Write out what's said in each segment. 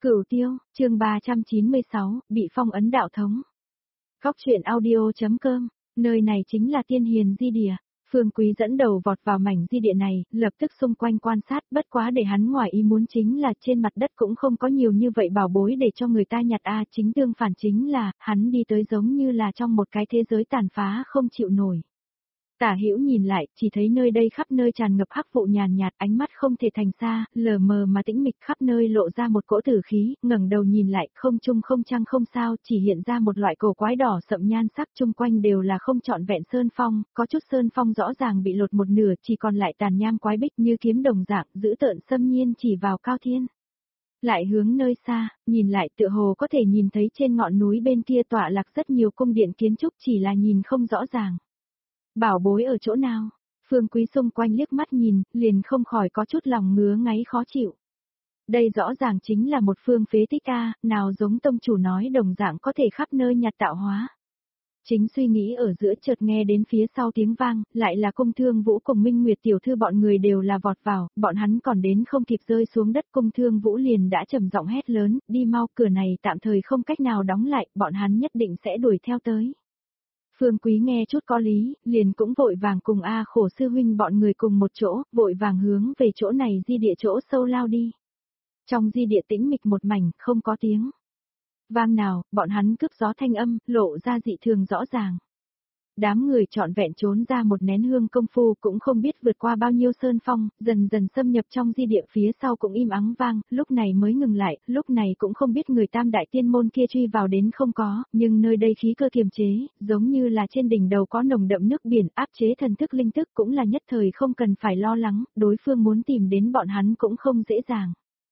Cửu Tiêu, chương 396, bị phong ấn đạo thống. Góc truyện audio.com, nơi này chính là tiên hiền di địa. Phương Quý dẫn đầu vọt vào mảnh di địa này, lập tức xung quanh quan sát, bất quá để hắn ngoài ý muốn chính là trên mặt đất cũng không có nhiều như vậy bảo bối để cho người ta nhặt chính tương phản chính là, hắn đi tới giống như là trong một cái thế giới tàn phá không chịu nổi. Tả Hữu nhìn lại, chỉ thấy nơi đây khắp nơi tràn ngập hắc vụ nhàn nhạt, ánh mắt không thể thành xa, lờ mờ mà tĩnh mịch, khắp nơi lộ ra một cỗ tử khí, ngẩng đầu nhìn lại, không trung không trăng không sao, chỉ hiện ra một loại cổ quái đỏ sậm nhan sắc, chung quanh đều là không trọn vẹn sơn phong, có chút sơn phong rõ ràng bị lột một nửa, chỉ còn lại tàn nham quái bích như kiếm đồng dạng, dữ tợn xâm nhiên chỉ vào cao thiên. Lại hướng nơi xa, nhìn lại tựa hồ có thể nhìn thấy trên ngọn núi bên kia tọa lạc rất nhiều cung điện kiến trúc, chỉ là nhìn không rõ ràng. Bảo bối ở chỗ nào? Phương Quý xung quanh liếc mắt nhìn, liền không khỏi có chút lòng ngứa ngáy khó chịu. Đây rõ ràng chính là một phương phế tích nào giống tông chủ nói đồng dạng có thể khắp nơi nhặt tạo hóa. Chính suy nghĩ ở giữa chợt nghe đến phía sau tiếng vang, lại là Cung Thương Vũ cùng Minh Nguyệt tiểu thư bọn người đều là vọt vào, bọn hắn còn đến không kịp rơi xuống đất, Cung Thương Vũ liền đã trầm giọng hét lớn, đi mau, cửa này tạm thời không cách nào đóng lại, bọn hắn nhất định sẽ đuổi theo tới. Phương Quý nghe chút có lý, liền cũng vội vàng cùng Khổ sư huynh bọn người cùng một chỗ, vội vàng hướng về chỗ này di địa chỗ sâu lao đi. Trong di địa tĩnh mịch một mảnh, không có tiếng vang nào, bọn hắn cướp gió thanh âm, lộ ra dị thường rõ ràng. Đám người trọn vẹn trốn ra một nén hương công phu cũng không biết vượt qua bao nhiêu sơn phong, dần dần xâm nhập trong di địa phía sau cũng im ắng vang, lúc này mới ngừng lại, lúc này cũng không biết người tam đại tiên môn kia truy vào đến không có, nhưng nơi đây khí cơ kiềm chế, giống như là trên đỉnh đầu có nồng đậm nước biển áp chế thần thức linh thức cũng là nhất thời không cần phải lo lắng, đối phương muốn tìm đến bọn hắn cũng không dễ dàng.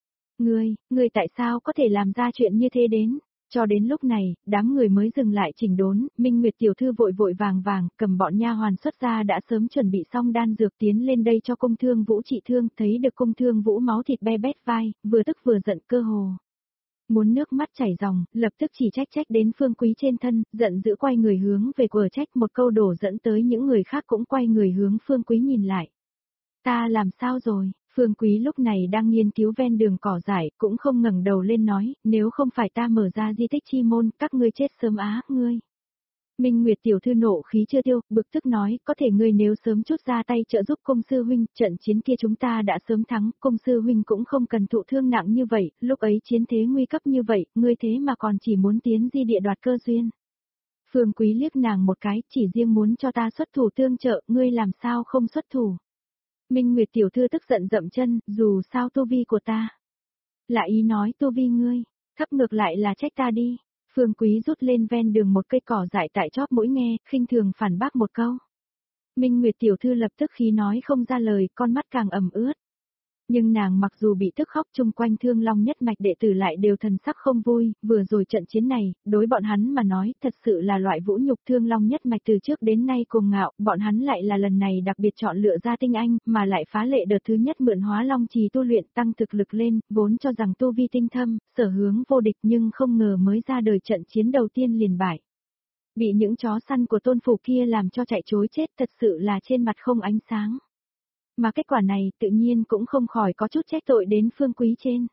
Ngươi tại sao có thể làm ra chuyện như thế đến? Cho đến lúc này, đám người mới dừng lại chỉnh đốn, Minh Nguyệt tiểu thư vội vội vàng, cầm bọn nha hoàn xuất ra đã sớm chuẩn bị xong đan dược tiến lên đây cho Cung Thương Vũ trị thương, thấy được Cung Thương Vũ máu thịt be bét vai, vừa tức vừa giận cơ hồ. Muốn nước mắt chảy ròng, lập tức chỉ trách đến Phương Quý trên thân, giận dữ quay người hướng về quở trách, một câu đổ dẫn tới những người khác cũng quay người hướng Phương Quý nhìn lại. Ta làm sao rồi? Phương Quý lúc này đang nghiên cứu ven đường cỏ dại, cũng không ngẩng đầu lên nói, nếu không phải ta mở ra di tích chi môn, các ngươi chết sớm ngươi. Minh Nguyệt tiểu thư nộ khí chưa tiêu, bực tức nói, có thể ngươi nếu sớm chút ra tay trợ giúp Cung sư huynh, trận chiến kia chúng ta đã sớm thắng, Cung sư huynh cũng không cần thụ thương nặng như vậy, lúc ấy chiến thế nguy cấp như vậy, ngươi thế mà còn chỉ muốn tiến di địa đoạt cơ duyên. Phương Quý liếc nàng một cái, chỉ riêng muốn cho ta xuất thủ tương trợ, ngươi làm sao không xuất thủ. Minh Nguyệt tiểu thư tức giận dậm chân, dù sao tu vi của ta. Lại ý nói tu vi ngươi, thấp ngược lại là trách ta đi. Phương Quý rút lên ven đường một cây cỏ dại tại chóp mũi nghe, khinh thường phản bác một câu. Minh Nguyệt tiểu thư lập tức khí nói không ra lời, con mắt càng ẩm ướt. Nhưng nàng mặc dù bị tức khóc, chung quanh Thương Long nhất mạch đệ tử lại đều thần sắc không vui, vừa rồi trận chiến này, đối bọn hắn mà nói, thật sự là loại vũ nhục. Thương Long nhất mạch từ trước đến nay cuồng ngạo, bọn hắn lại là lần này đặc biệt chọn lựa ra tinh anh, mà lại phá lệ đợt thứ nhất mượn Hóa Long trì tu luyện tăng thực lực lên, vốn cho rằng tu vi tinh thâm, sở hướng vô địch, nhưng không ngờ mới ra đời trận chiến đầu tiên liền bại. Bị những chó săn của tôn phủ kia làm cho chạy trối chết, thật sự là trên mặt không ánh sáng. Mà kết quả này tự nhiên cũng không khỏi có chút trách tội đến Phương Quý trên.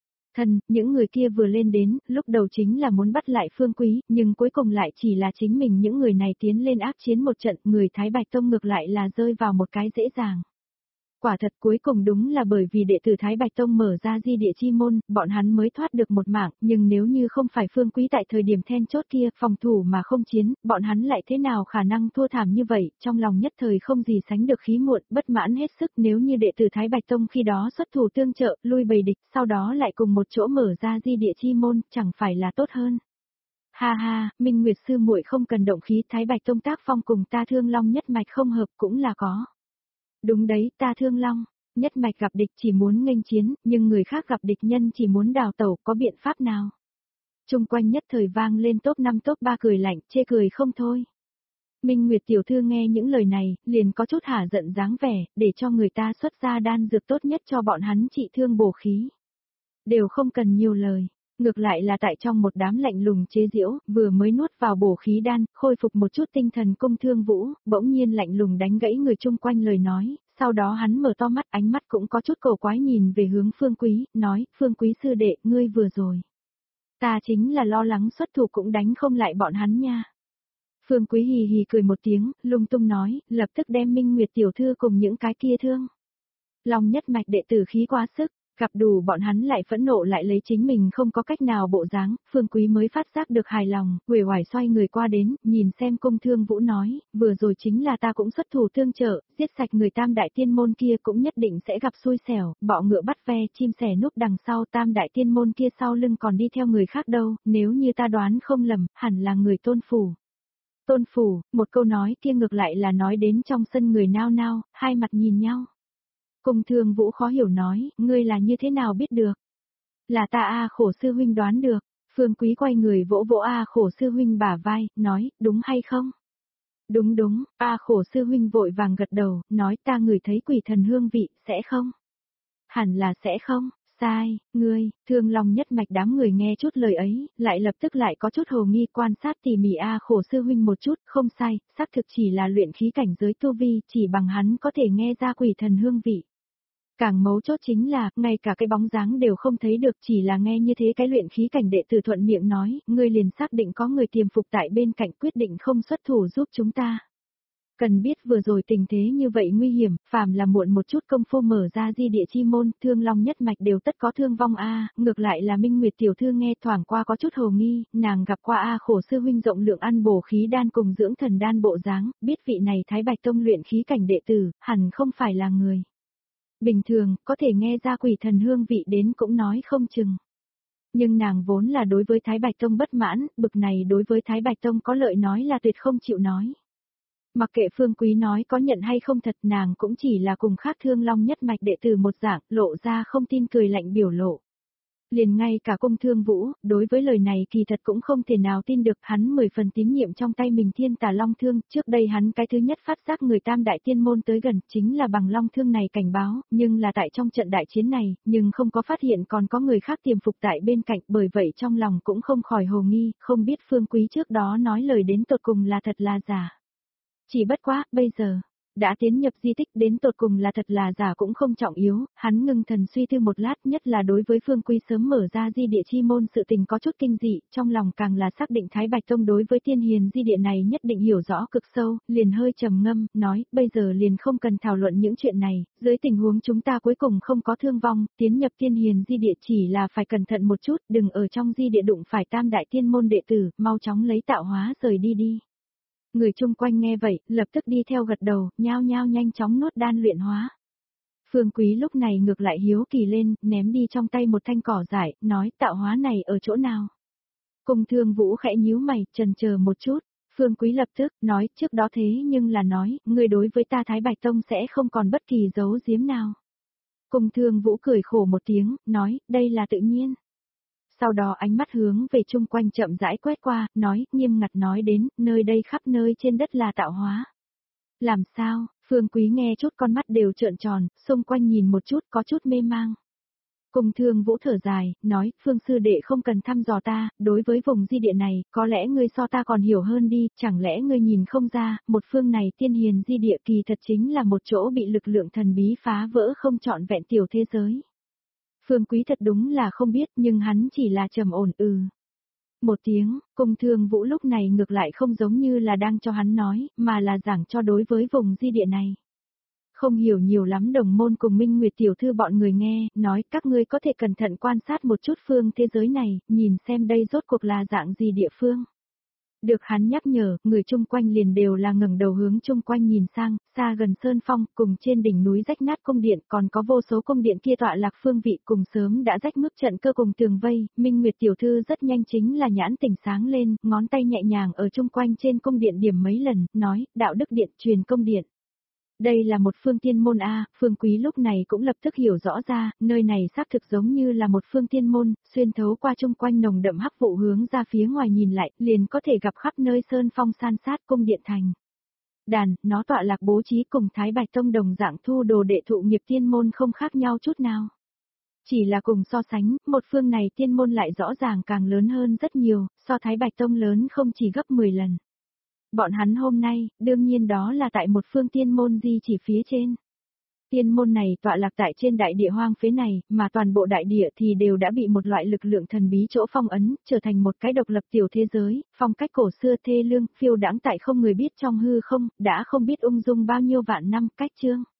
Những người kia vừa lên đến, lúc đầu chính là muốn bắt lại Phương Quý, nhưng cuối cùng lại chỉ là chính mình những người này tiến lên ác chiến một trận, người Thái Bạch Tông ngược lại là rơi vào một cái dễ dàng. Quả thật cuối cùng đúng là bởi vì đệ tử Thái Bạch Tông mở ra di địa chi môn, bọn hắn mới thoát được một mạng, nhưng nếu như không phải Phương Quý tại thời điểm then chốt kia, phòng thủ mà không chiến, bọn hắn lại thế nào khả năng thua thảm như vậy, trong lòng nhất thời không gì sánh được khí muộn, bất mãn hết sức. Nếu như đệ tử Thái Bạch Tông khi đó xuất thủ tương trợ, lui bầy địch, sau đó lại cùng một chỗ mở ra di địa chi môn, chẳng phải là tốt hơn. Ha ha, Minh Nguyệt sư muội không cần động khí, Thái Bạch Tông tác phong cùng ta Thương Long nhất mạch không hợp cũng là có. Đúng đấy, ta Thương Long nhất mạch gặp địch chỉ muốn nghênh chiến, nhưng người khác gặp địch nhân chỉ muốn đào tẩu, có biện pháp nào? Chung quanh nhất thời vang lên top 5 top 3 cười lạnh, chê cười không thôi. Minh Nguyệt tiểu thư nghe những lời này, liền có chút hả giận dáng vẻ, để cho người ta xuất ra đan dược tốt nhất cho bọn hắn trị thương bổ khí. Đều không cần nhiều lời. Ngược lại là tại trong một đám lạnh lùng chế giễu, vừa mới nuốt vào bổ khí đan, khôi phục một chút tinh thần Cung Thương Vũ, bỗng nhiên lạnh lùng đánh gãy người chung quanh lời nói, sau đó hắn mở to mắt, ánh mắt cũng có chút cổ quái nhìn về hướng Phương Quý, nói, Phương Quý sư đệ, ngươi vừa rồi. Ta chính là lo lắng xuất thủ cũng đánh không lại bọn hắn nha. Phương Quý hì hì cười một tiếng, lung tung nói, lập tức đem Minh Nguyệt tiểu thư cùng những cái kia thương. Long nhất mạch đệ tử khí quá sức, gặp đủ bọn hắn lại phẫn nộ lại lấy chính mình không có cách nào bộ dáng, Phương Quý mới phát giác được hài lòng, uể oải xoay người qua đến, nhìn xem Cung Thương Vũ nói, vừa rồi chính là ta cũng xuất thủ tương trợ, giết sạch người Tam đại tiên môn kia cũng nhất định sẽ gặp xui xẻo, bọ ngựa bắt ve, chim sẻ núp đằng sau Tam đại tiên môn kia sau lưng còn đi theo người khác đâu, nếu như ta đoán không lầm, hẳn là người Tôn phủ. Tôn phủ, một câu nói kia ngược lại là nói đến trong sân người nao nao, hai mặt nhìn nhau. Cung Thương Vũ khó hiểu nói, ngươi là như thế nào biết được? Là ta Khổ sư huynh đoán được. Phương Quý quay người vỗ vỗ Khổ sư huynh bả vai, nói, đúng hay không? Đúng đúng, Khổ sư huynh vội vàng gật đầu, nói ta ngửi thấy quỷ thần hương vị, sẽ không? Hẳn là sẽ không, sai, ngươi, Thương Long nhất mạch đám người nghe chút lời ấy, lại lập tức lại có chút hồ nghi quan sát tỉ mỉ Khổ sư huynh một chút, không sai, xác thực chỉ là luyện khí cảnh giới tu vi, chỉ bằng hắn có thể nghe ra quỷ thần hương vị. Càng mấu chốt chính là, ngay cả cái bóng dáng đều không thấy được, chỉ là nghe như thế cái luyện khí cảnh đệ tử thuận miệng nói, ngươi liền xác định có người tiềm phục tại bên cạnh quyết định không xuất thủ giúp chúng ta. Cần biết vừa rồi tình thế như vậy nguy hiểm, phàm là muộn một chút công phu mở ra di địa chi môn, Thương Long nhất mạch đều tất có thương vong ngược lại là Minh Nguyệt tiểu thư nghe thoảng qua có chút hồ nghi, nàng gặp qua Khổ sư huynh rộng lượng ăn bổ khí đan cùng dưỡng thần đan bộ dáng, biết vị này Thái Bạch Tông luyện khí cảnh đệ tử, hẳn không phải là người bình thường, có thể nghe ra quỷ thần hương vị đến cũng nói không chừng. Nhưng nàng vốn là đối với Thái Bạch Tông bất mãn, bực này đối với Thái Bạch Tông có lợi nói là tuyệt không chịu nói. Mặc kệ Phương Quý nói có nhận hay không thật, nàng cũng chỉ là cùng khác Thương Long nhất mạch đệ tử một dạng, lộ ra không tin cười lạnh biểu lộ. Liền ngay cả Cung Thương Vũ, đối với lời này kỳ thật cũng không thể nào tin được, hắn 10 phần tín nhiệm trong tay mình Thiên Tà Long Thương, trước đây hắn cái thứ nhất phát giác người Tam đại tiên môn tới gần, chính là bằng Long Thương này cảnh báo, nhưng là tại trong trận đại chiến này, nhưng không có phát hiện còn có người khác tiềm phục tại bên cạnh, bởi vậy trong lòng cũng không khỏi hồ nghi, không biết Phương Quý trước đó nói lời đến tột cùng là thật là giả. Chỉ bất quá, bây giờ, đã tiến nhập di tích đến tột cùng là thật là giả cũng không trọng yếu, hắn ngưng thần suy tư một lát, nhất là đối với Phương Quý sớm mở ra di địa chi môn sự tình có chút kinh dị, trong lòng càng là xác định Thái Bạch Tông đối với tiên hiền di địa này nhất định hiểu rõ cực sâu, liền hơi trầm ngâm, nói, bây giờ liền không cần thảo luận những chuyện này, dưới tình huống chúng ta cuối cùng không có thương vong, tiến nhập tiên hiền di địa chỉ là phải cẩn thận một chút, đừng ở trong di địa đụng phải Tam đại tiên môn đệ tử, mau chóng lấy tạo hóa rời đi đi. Người chung quanh nghe vậy, lập tức đi theo gật đầu, nhao nhao nhanh chóng nuốt đan luyện hóa. Phương Quý lúc này ngược lại hiếu kỳ lên, ném đi trong tay một thanh cỏ dại, nói tạo hóa này ở chỗ nào. Cung Thương Vũ khẽ nhíu mày, chần chờ một chút. Phương Quý lập tức, nói trước đó thế nhưng là nói, người đối với ta Thái Bạch Tông sẽ không còn bất kỳ giấu giếm nào. Cung Thương Vũ cười khổ một tiếng, nói, đây là tự nhiên. Sau đó ánh mắt hướng về chung quanh chậm rãi quét qua, nói, nghiêm ngặt nói đến, nơi đây khắp nơi trên đất là tạo hóa. Làm sao, Phương Quý nghe chút con mắt đều trợn tròn, xung quanh nhìn một chút có chút mê mang. Cung Thương Vũ thở dài, nói, Phương sư đệ không cần thăm dò ta, đối với vùng di địa này, có lẽ ngươi so ta còn hiểu hơn đi, chẳng lẽ ngươi nhìn không ra, một phương này tiên hiền di địa kỳ thật chính là một chỗ bị lực lượng thần bí phá vỡ không trọn vẹn tiểu thế giới. Phương Quý thật đúng là không biết nhưng hắn chỉ là trầm ổn một tiếng, Cung Thương Vũ lúc này ngược lại không giống như là đang cho hắn nói, mà là giảng cho đối với vùng di địa này. Không hiểu nhiều lắm đồng môn cùng Minh Nguyệt tiểu thư bọn người nghe, nói các ngươi có thể cẩn thận quan sát một chút phương thế giới này, nhìn xem đây rốt cuộc là dạng gì địa phương. Được hắn nhắc nhở, người chung quanh liền đều là ngẩng đầu hướng chung quanh nhìn sang, xa gần sơn phong, cùng trên đỉnh núi rách nát cung điện, còn có vô số cung điện kia tọa lạc phương vị cùng sớm đã rách mướp trận cơ cùng tường vây, Minh Nguyệt tiểu thư rất nhanh chính là nhãn tỉnh sáng lên, ngón tay nhẹ nhàng ở chung quanh trên cung điện điểm mấy lần, nói, đạo đức điện, truyền công điện. Đây là một phương tiên môn Phương Quý lúc này cũng lập tức hiểu rõ ra, nơi này xác thực giống như là một phương tiên môn, xuyên thấu qua chung quanh nồng đậm hắc vụ hướng ra phía ngoài nhìn lại, liền có thể gặp khắp nơi sơn phong san sát cung điện thành. Đàn, nó tọa lạc bố trí cùng Thái Bạch Tông đồng dạng thu đồ đệ thụ nghiệp tiên môn không khác nhau chút nào. Chỉ là cùng so sánh, một phương này tiên môn lại rõ ràng càng lớn hơn rất nhiều, so Thái Bạch Tông lớn không chỉ gấp 10 lần. Bọn hắn hôm nay, đương nhiên đó là tại một phương tiên môn di chỉ phía trên. Tiên môn này tọa lạc tại trên đại địa hoang phế này, mà toàn bộ đại địa thì đều đã bị một loại lực lượng thần bí chỗ phong ấn, trở thành một cái độc lập tiểu thế giới, phong cách cổ xưa thê lương, phiêu đãng tại không người biết trong hư không, đã không biết ung dung bao nhiêu vạn năm, cách chương.